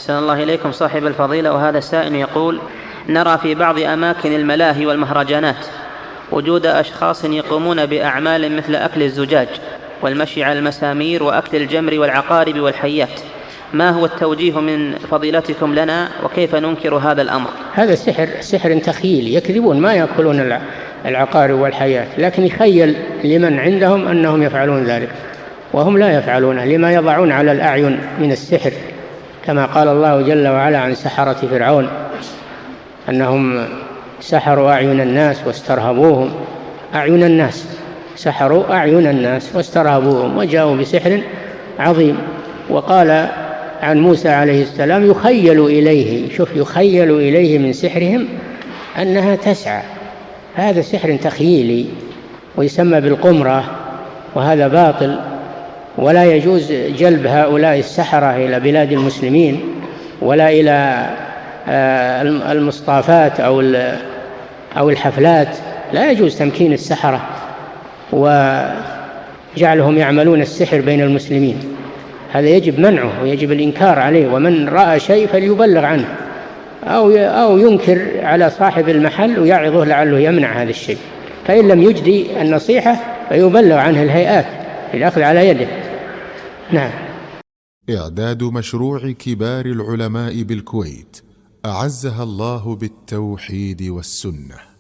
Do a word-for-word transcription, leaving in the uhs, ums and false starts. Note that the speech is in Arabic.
أحسن الله إليكم صاحب الفضيلة. وهذا السائل يقول: نرى في بعض أماكن الملاهي والمهرجانات وجود أشخاص يقومون بأعمال مثل أكل الزجاج والمشي على المسامير وأكل الجمر والعقارب والحيات، ما هو التوجيه من فضيلتكم لنا وكيف ننكر هذا الأمر؟ هذا سحر، سحر تخيلي، يكذبون، ما يأكلون العقارب والحيات، لكن يخيل لمن عندهم أنهم يفعلون ذلك وهم لا يفعلون، لما يضعون على الأعين من السحر، كما قال الله جل وعلا عن سحرة فرعون أنهم سحروا أعين الناس واسترهبوهم. أعين الناس، سحروا أعين الناس واسترهبوهم وجاءوا بسحر عظيم. وقال عن موسى عليه السلام: يخيل إليه، شوف، يخيل إليه من سحرهم أنها تسعى. هذا سحر تخيلي ويسمى بالقمرة، وهذا باطل، ولا يجوز جلب هؤلاء السحرة إلى بلاد المسلمين ولا إلى المصطافات أو الحفلات. لا يجوز تمكين السحرة وجعلهم يعملون السحر بين المسلمين، هذا يجب منعه ويجب الإنكار عليه، ومن رأى شيء فليبلغ عنه أو أو ينكر على صاحب المحل ويعظه لعله يمنع هذا الشيء، فإن لم يجدي النصيحة فيبلغ عنه الهيئات للأخذ على يده. نعم. إعداد مشروع كبار العلماء بالكويت أعزها الله بالتوحيد والسنة.